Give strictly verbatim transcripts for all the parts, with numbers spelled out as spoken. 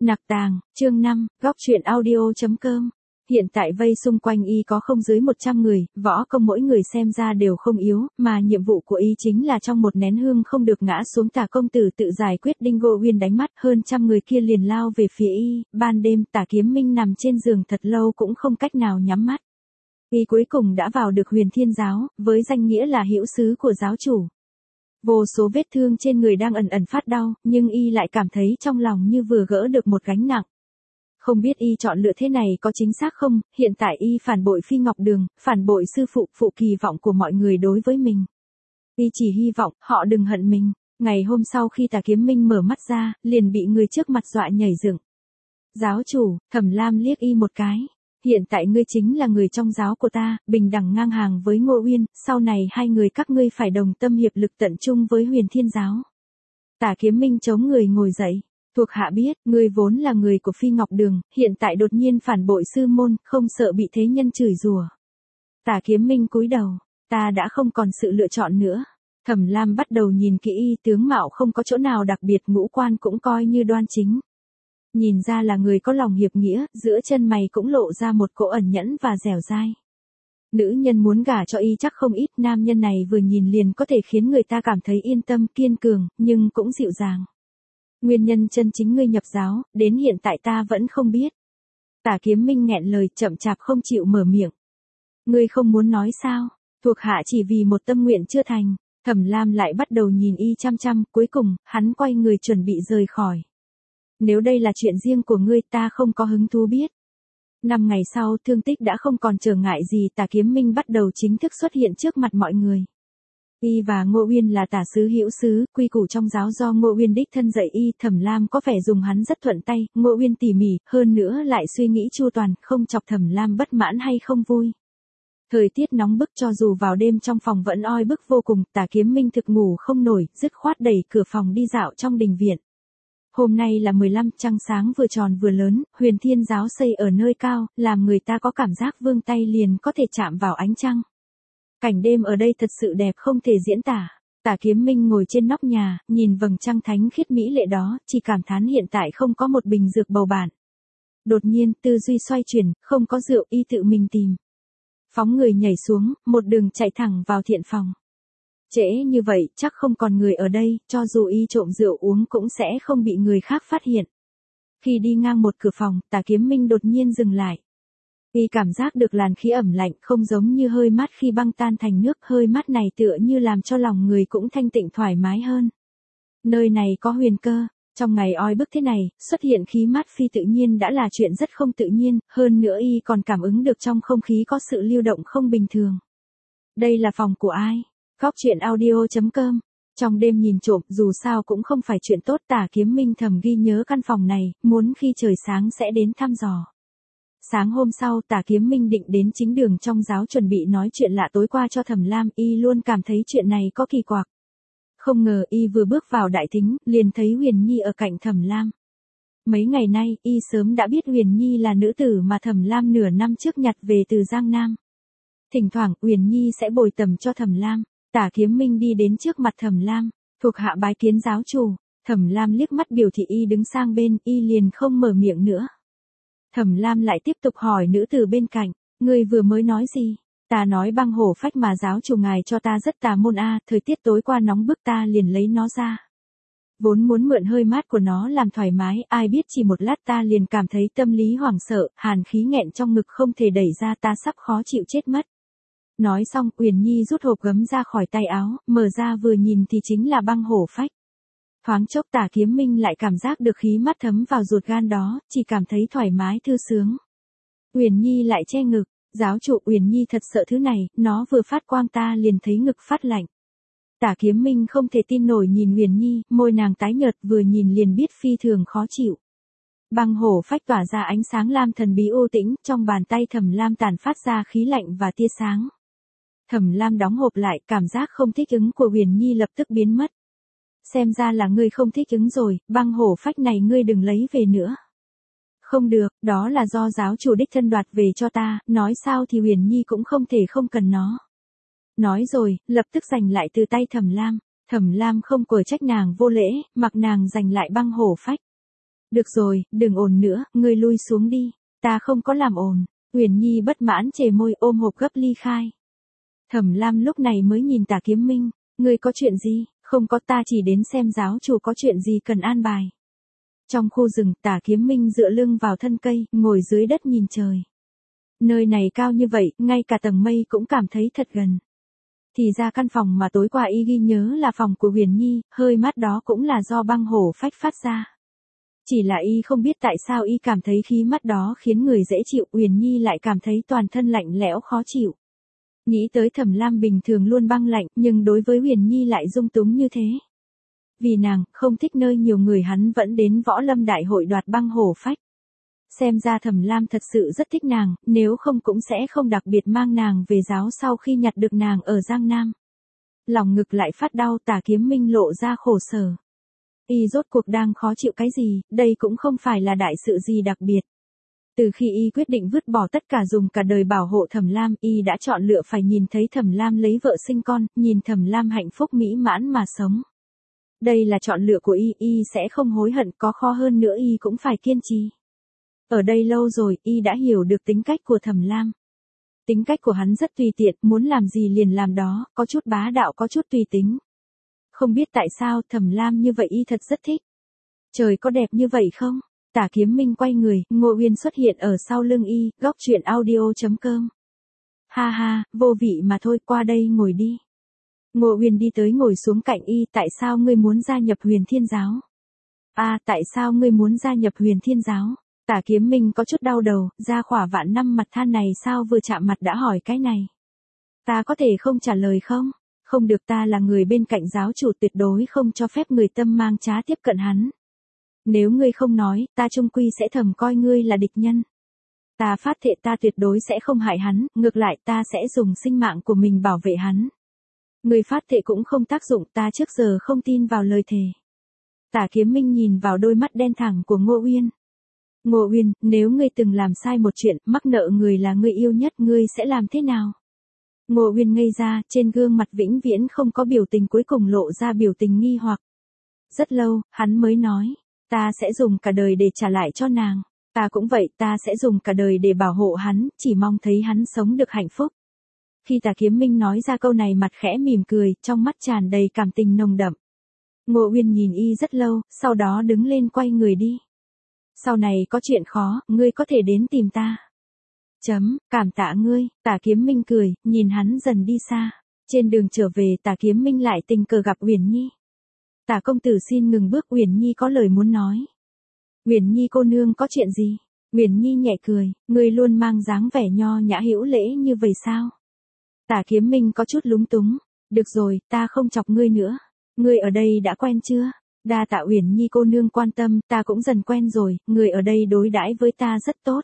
Nặc Tàng, chương năm, góc truyện audio.com. Hiện tại vây xung quanh y có không dưới một trăm người, võ công mỗi người xem ra đều không yếu, mà nhiệm vụ của y chính là trong một nén hương không được ngã xuống. Tả công tử tự giải quyết Đinh Ngô Uyên đánh mắt, hơn trăm người kia liền lao về phía y. Ban đêm Tả Kiếm Minh nằm trên giường thật lâu cũng không cách nào nhắm mắt. Y cuối cùng đã vào được Huyền Thiên Giáo, với danh nghĩa là hữu sứ của giáo chủ. Vô số vết thương trên người đang ẩn ẩn phát đau, nhưng y lại cảm thấy trong lòng như vừa gỡ được một gánh nặng. Không biết y chọn lựa thế này có chính xác không, hiện tại y phản bội Phi Ngọc Đường, phản bội sư phụ, phụ kỳ vọng của mọi người đối với mình. Y chỉ hy vọng họ đừng hận mình. Ngày hôm sau khi Tả Kiếm Minh mở mắt ra, liền bị người trước mặt dọa nhảy dựng. Giáo chủ, Thẩm Lam liếc y một cái. Hiện tại ngươi chính là người trong giáo của ta, bình đẳng ngang hàng với Ngô Uyên, sau này hai người các ngươi phải đồng tâm hiệp lực tận chung với Huyền Thiên Giáo. Tả Kiếm Minh chống người ngồi dậy. Thuộc hạ biết, ngươi vốn là người của Phi Ngọc Đường, hiện tại đột nhiên phản bội sư môn, không sợ bị thế nhân chửi rủa. Tả Kiếm Minh cúi đầu, ta đã không còn sự lựa chọn nữa. Thẩm Lam bắt đầu nhìn kỹ y, tướng mạo không có chỗ nào đặc biệt, ngũ quan cũng coi như đoan chính. Nhìn ra là người có lòng hiệp nghĩa, giữa chân mày cũng lộ ra một cỗ ẩn nhẫn và dẻo dai. Nữ nhân muốn gả cho y chắc không ít, nam nhân này vừa nhìn liền có thể khiến người ta cảm thấy yên tâm, kiên cường, nhưng cũng dịu dàng. Nguyên nhân chân chính ngươi nhập giáo, đến hiện tại ta vẫn không biết. Tả Kiếm Minh nghẹn lời, chậm chạp không chịu mở miệng. Ngươi không muốn nói sao? Thuộc hạ chỉ vì một tâm nguyện chưa thành. Thẩm Lam lại bắt đầu nhìn y chăm chăm, cuối cùng, hắn quay người chuẩn bị rời khỏi. Nếu đây là chuyện riêng của ngươi, ta không có hứng thú biết. Năm ngày sau, thương tích đã không còn trở ngại gì, Tả Kiếm Minh bắt đầu chính thức xuất hiện trước mặt mọi người. Y và Ngô Uyên là tả sứ hữu sứ, quy củ trong giáo do Ngô Uyên đích thân dạy y. Thẩm Lam có vẻ dùng hắn rất thuận tay, Ngô Uyên tỉ mỉ, hơn nữa lại suy nghĩ chu toàn, không chọc Thẩm Lam bất mãn hay không vui. Thời tiết nóng bức, cho dù vào đêm trong phòng vẫn oi bức vô cùng, Tả Kiếm Minh thực ngủ không nổi, dứt khoát đẩy cửa phòng đi dạo trong đình viện. Hôm nay là mười lăm, trăng sáng vừa tròn vừa lớn, Huyền Thiên Giáo xây ở nơi cao, làm người ta có cảm giác vươn tay liền có thể chạm vào ánh trăng. Cảnh đêm ở đây thật sự đẹp không thể diễn tả. Tả Kiếm Minh ngồi trên nóc nhà, nhìn vầng trăng thánh khiết mỹ lệ đó, chỉ cảm thán hiện tại không có một bình dược bầu bạn. Đột nhiên, tư duy xoay chuyển, không có rượu, y tự mình tìm. Phóng người nhảy xuống, một đường chạy thẳng vào thiện phòng. Trễ như vậy, chắc không còn người ở đây, cho dù y trộm rượu uống cũng sẽ không bị người khác phát hiện. Khi đi ngang một cửa phòng, Tả Kiếm Minh đột nhiên dừng lại. Y cảm giác được làn khí ẩm lạnh, không giống như hơi mát khi băng tan thành nước, hơi mát này tựa như làm cho lòng người cũng thanh tịnh thoải mái hơn. Nơi này có huyền cơ, trong ngày oi bức thế này, xuất hiện khí mát phi tự nhiên đã là chuyện rất không tự nhiên, hơn nữa y còn cảm ứng được trong không khí có sự lưu động không bình thường. Đây là phòng của ai? Góc truyện audio.com. Trong đêm nhìn trộm, dù sao cũng không phải chuyện tốt, Tả Kiếm Minh thầm ghi nhớ căn phòng này, muốn khi trời sáng sẽ đến thăm dò. Sáng hôm sau, Tả Kiếm Minh định đến chính đường trong giáo chuẩn bị nói chuyện lạ tối qua cho Thẩm Lam, y luôn cảm thấy chuyện này có kỳ quặc. Không ngờ y vừa bước vào đại thính, liền thấy Huyền Nhi ở cạnh Thẩm Lam. Mấy ngày nay, y sớm đã biết Huyền Nhi là nữ tử mà Thẩm Lam nửa năm trước nhặt về từ Giang Nam. Thỉnh thoảng, Huyền Nhi sẽ bồi tầm cho Thẩm Lam. Tả Kiếm Minh đi đến trước mặt Thẩm Lam, thuộc hạ bái kiến giáo chủ. Thẩm Lam liếc mắt biểu thị y đứng sang bên, y liền không mở miệng nữa. Thẩm Lam lại tiếp tục hỏi nữ tử bên cạnh, ngươi vừa mới nói gì? Ta nói băng hổ phách mà giáo chủ ngài cho ta rất tà môn a, thời tiết tối qua nóng bức ta liền lấy nó ra. Vốn muốn mượn hơi mát của nó làm thoải mái, ai biết chỉ một lát ta liền cảm thấy tâm lý hoảng sợ, hàn khí nghẹn trong ngực không thể đẩy ra, ta sắp khó chịu chết mất. Nói xong, Uyển Nhi rút hộp gấm ra khỏi tay áo, mở ra vừa nhìn thì chính là băng hổ phách. Thoáng chốc Tả Kiếm Minh lại cảm giác được khí mát thấm vào ruột gan đó, chỉ cảm thấy thoải mái thư sướng. Uyển Nhi lại che ngực, giáo chủ, Uyển Nhi thật sợ thứ này, nó vừa phát quang ta liền thấy ngực phát lạnh. Tả Kiếm Minh không thể tin nổi nhìn Uyển Nhi, môi nàng tái nhợt, vừa nhìn liền biết phi thường khó chịu. Băng hổ phách tỏa ra ánh sáng lam thần bí u tĩnh, trong bàn tay Thẩm Lam tản phát ra khí lạnh và tia sáng. Thẩm Lam đóng hộp lại, cảm giác không thích ứng của Uyển Nhi lập tức biến mất. Xem ra là ngươi không thích ứng rồi, băng hổ phách này ngươi đừng lấy về nữa. Không được, đó là do giáo chủ đích thân đoạt về cho ta, nói sao thì Uyển Nhi cũng không thể không cần nó. Nói rồi, lập tức giành lại từ tay Thẩm Lam. Thẩm Lam không quở trách nàng vô lễ, mặc nàng giành lại băng hổ phách. Được rồi, đừng ồn nữa, ngươi lui xuống đi. Ta không có làm ồn. Uyển Nhi bất mãn chề môi ôm hộp gấp ly khai. Thẩm Lam lúc này mới nhìn Tả Kiếm Minh. Ngươi có chuyện gì? Không có, ta chỉ đến xem giáo chủ có chuyện gì cần an bài. Trong khu rừng, Tả Kiếm Minh dựa lưng vào thân cây, ngồi dưới đất nhìn trời. Nơi này cao như vậy, ngay cả tầng mây cũng cảm thấy thật gần. Thì ra căn phòng mà tối qua y ghi nhớ là phòng của Uyển Nhi, hơi mát đó cũng là do băng hổ phách phát ra. Chỉ là y không biết tại sao y cảm thấy khí mát đó khiến người dễ chịu, Uyển Nhi lại cảm thấy toàn thân lạnh lẽo khó chịu. Nghĩ tới Thẩm Lam bình thường luôn băng lạnh, nhưng đối với Uyển Nhi lại dung túng như thế. Vì nàng không thích nơi nhiều người, hắn vẫn đến Võ Lâm Đại hội đoạt băng hổ phách. Xem ra Thẩm Lam thật sự rất thích nàng, nếu không cũng sẽ không đặc biệt mang nàng về giáo sau khi nhặt được nàng ở Giang Nam. Lòng ngực lại phát đau, Tả Kiếm Minh lộ ra khổ sở. Y rốt cuộc đang khó chịu cái gì, đây cũng không phải là đại sự gì đặc biệt. Từ khi y quyết định vứt bỏ tất cả dùng cả đời bảo hộ Thẩm Lam, y đã chọn lựa phải nhìn thấy Thẩm Lam lấy vợ sinh con, nhìn Thẩm Lam hạnh phúc mỹ mãn mà sống. Đây là chọn lựa của y, y sẽ không hối hận, có khó hơn nữa y cũng phải kiên trì. Ở đây lâu rồi, y đã hiểu được tính cách của Thẩm Lam. Tính cách của hắn rất tùy tiện, muốn làm gì liền làm đó, có chút bá đạo có chút tùy tính. Không biết tại sao Thẩm Lam như vậy y thật rất thích. Trời có đẹp như vậy không? Tả Kiếm Minh quay người, Ngô Uyên xuất hiện ở sau lưng y, góc truyện audio chấm com. Ha ha, vô vị mà thôi, qua đây ngồi đi. Ngô Uyên đi tới ngồi xuống cạnh y, tại sao ngươi muốn gia nhập Huyền Thiên Giáo? À, tại sao ngươi muốn gia nhập Huyền Thiên Giáo? Tả Kiếm Minh có chút đau đầu, ra khỏa vạn năm mặt than này sao vừa chạm mặt đã hỏi cái này. Ta có thể không trả lời không? Không được, ta là người bên cạnh giáo chủ, tuyệt đối không cho phép người tâm mang trá tiếp cận hắn. Nếu ngươi không nói, ta chung quy sẽ thầm coi ngươi là địch nhân. Ta phát thệ ta tuyệt đối sẽ không hại hắn, ngược lại ta sẽ dùng sinh mạng của mình bảo vệ hắn. Ngươi phát thệ cũng không tác dụng, ta trước giờ không tin vào lời thề. Tả Kiếm Minh nhìn vào đôi mắt đen thẳng của Ngô Uyên. Ngô Uyên, nếu ngươi từng làm sai một chuyện, mắc nợ người là ngươi yêu nhất, ngươi sẽ làm thế nào? Ngô Uyên ngây ra, trên gương mặt vĩnh viễn không có biểu tình, cuối cùng lộ ra biểu tình nghi hoặc. Rất lâu, hắn mới nói, ta sẽ dùng cả đời để trả lại cho nàng. Ta cũng vậy, ta sẽ dùng cả đời để bảo hộ hắn, chỉ mong thấy hắn sống được hạnh phúc. Khi Tả Kiếm Minh nói ra câu này, mặt khẽ mỉm cười, trong mắt tràn đầy cảm tình nồng đậm. Ngô Uyên nhìn y rất lâu, sau đó đứng lên quay người đi. Sau này có chuyện khó, ngươi có thể đến tìm ta. Chấm, cảm tạ ngươi, Tả Kiếm Minh cười, nhìn hắn dần đi xa. Trên đường trở về, Tả Kiếm Minh lại tình cờ gặp Uyển Nhi. Tả công tử xin ngừng bước, Uyển Nhi có lời muốn nói. Uyển Nhi cô nương có chuyện gì? Uyển Nhi nhẹ cười, ngươi luôn mang dáng vẻ nho nhã hữu lễ như vậy sao? Tả Kiếm Minh có chút lúng túng. Được rồi, ta không chọc ngươi nữa. Ngươi ở đây đã quen chưa? Đa tạ Uyển Nhi cô nương quan tâm, ta cũng dần quen rồi, người ở đây đối đãi với ta rất tốt.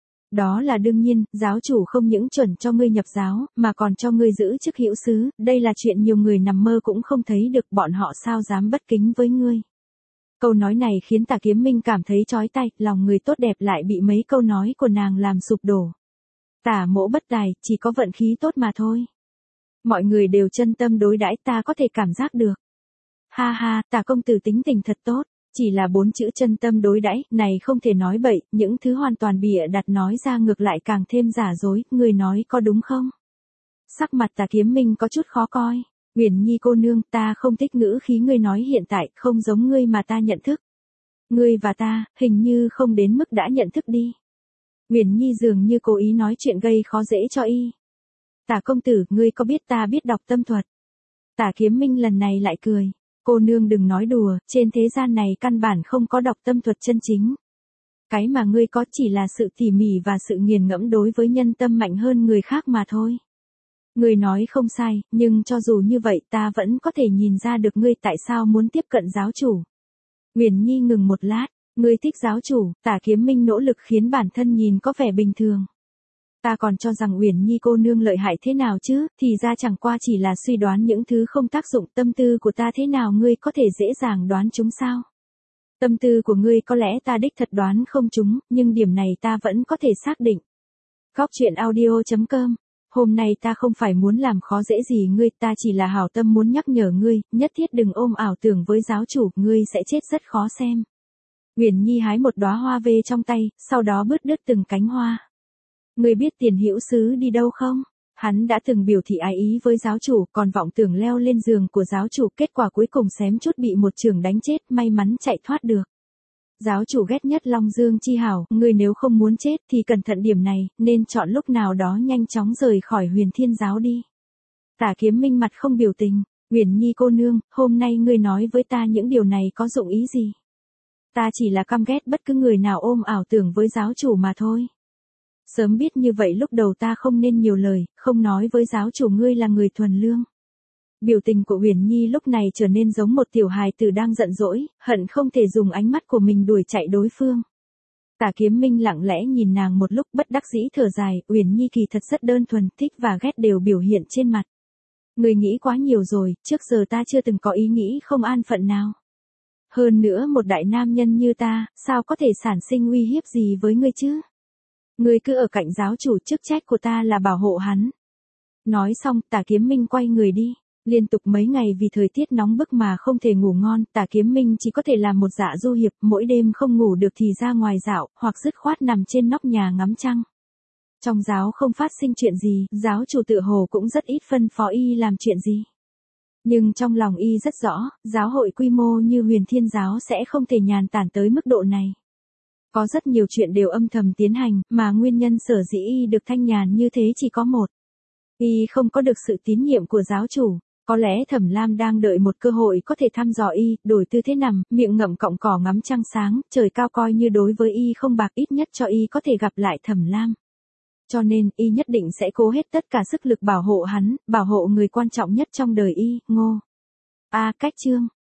Đó là đương nhiên, giáo chủ không những chuẩn cho ngươi nhập giáo, mà còn cho ngươi giữ chức hữu sứ, đây là chuyện nhiều người nằm mơ cũng không thấy được, bọn họ sao dám bất kính với ngươi. Câu nói này khiến Tả Kiếm Minh cảm thấy chói tai, lòng người tốt đẹp lại bị mấy câu nói của nàng làm sụp đổ. Tả mỗ bất tài, chỉ có vận khí tốt mà thôi. Mọi người đều chân tâm đối đãi, ta có thể cảm giác được. Ha ha, Tả công tử tính tình thật tốt, chỉ là bốn chữ chân tâm đối đãi, này không thể nói bậy, những thứ hoàn toàn bịa đặt nói ra ngược lại càng thêm giả dối, người nói có đúng không? Sắc mặt Tả Kiếm Minh có chút khó coi. Uyển Nhi cô nương, ta không thích ngữ khí ngươi nói hiện tại, không giống ngươi mà ta nhận thức. Ngươi và ta, hình như không đến mức đã nhận thức đi. Uyển Nhi dường như cố ý nói chuyện gây khó dễ cho y. Tả công tử, ngươi có biết ta biết đọc tâm thuật? Tả Kiếm Minh lần này lại cười. Cô nương đừng nói đùa, trên thế gian này căn bản không có đọc tâm thuật chân chính. Cái mà ngươi có chỉ là sự tỉ mỉ và sự nghiền ngẫm đối với nhân tâm mạnh hơn người khác mà thôi. Ngươi nói không sai, nhưng cho dù như vậy ta vẫn có thể nhìn ra được ngươi tại sao muốn tiếp cận giáo chủ. Uyển Nhi ngừng một lát, ngươi thích giáo chủ, Tả Kiếm Minh nỗ lực khiến bản thân nhìn có vẻ bình thường. Ta còn cho rằng Uyển Nhi cô nương lợi hại thế nào chứ, thì ra chẳng qua chỉ là suy đoán những thứ không tác dụng, tâm tư của ta thế nào ngươi có thể dễ dàng đoán chúng sao? Tâm tư của ngươi có lẽ ta đích thật đoán không chúng, nhưng điểm này ta vẫn có thể xác định. Góc truyện audio chấm com. Hôm nay ta không phải muốn làm khó dễ gì ngươi, ta chỉ là hảo tâm muốn nhắc nhở ngươi, nhất thiết đừng ôm ảo tưởng với giáo chủ, ngươi sẽ chết rất khó xem. Uyển Nhi hái một đóa hoa về trong tay, sau đó bứt đứt từng cánh hoa. Ngươi biết Tiền Hữu Sứ đi đâu không? Hắn đã từng biểu thị ái ý với giáo chủ, còn vọng tưởng leo lên giường của giáo chủ, kết quả cuối cùng xém chút bị một chưởng đánh chết, may mắn chạy thoát được. Giáo chủ ghét nhất Long Dương Chi Hảo, ngươi nếu không muốn chết thì cẩn thận điểm này, nên chọn lúc nào đó nhanh chóng rời khỏi Huyền Thiên giáo đi. Tả Kiếm Minh mặt không biểu tình, Uyển Nhi cô nương, hôm nay ngươi nói với ta những điều này có dụng ý gì? Ta chỉ là căm ghét bất cứ người nào ôm ảo tưởng với giáo chủ mà thôi. Sớm biết như vậy lúc đầu ta không nên nhiều lời, không nói với giáo chủ ngươi là người thuần lương. Biểu tình của Uyển Nhi lúc này trở nên giống một tiểu hài tử đang giận dỗi, hận không thể dùng ánh mắt của mình đuổi chạy đối phương. Tả Kiếm Minh lặng lẽ nhìn nàng một lúc bất đắc dĩ thở dài, Uyển Nhi kỳ thật rất đơn thuần, thích và ghét đều biểu hiện trên mặt. Ngươi nghĩ quá nhiều rồi, trước giờ ta chưa từng có ý nghĩ không an phận nào. Hơn nữa một đại nam nhân như ta, sao có thể sản sinh uy hiếp gì với ngươi chứ? Ngươi cứ ở cạnh giáo chủ, chức trách của ta là bảo hộ hắn. Nói xong, Tả Kiếm Minh quay người đi. Liên tục mấy ngày vì thời tiết nóng bức mà không thể ngủ ngon, Tả Kiếm Minh chỉ có thể làm một dạ du hiệp, mỗi đêm không ngủ được thì ra ngoài dạo, hoặc dứt khoát nằm trên nóc nhà ngắm trăng. Trong giáo không phát sinh chuyện gì, giáo chủ tự hồ cũng rất ít phân phó y làm chuyện gì. Nhưng trong lòng y rất rõ, giáo hội quy mô như Huyền Thiên giáo sẽ không thể nhàn tản tới mức độ này. Có rất nhiều chuyện đều âm thầm tiến hành, mà nguyên nhân sở dĩ y được thanh nhàn như thế chỉ có một. Y không có được sự tín nhiệm của giáo chủ. Có lẽ Thẩm Lam đang đợi một cơ hội có thể thăm dò y, đổi tư thế nằm, miệng ngậm cọng cỏ ngắm trăng sáng, trời cao coi như đối với y không bạc, ít nhất cho y có thể gặp lại Thẩm Lam. Cho nên, y nhất định sẽ cố hết tất cả sức lực bảo hộ hắn, bảo hộ người quan trọng nhất trong đời y, Ngô. A Cách Chương.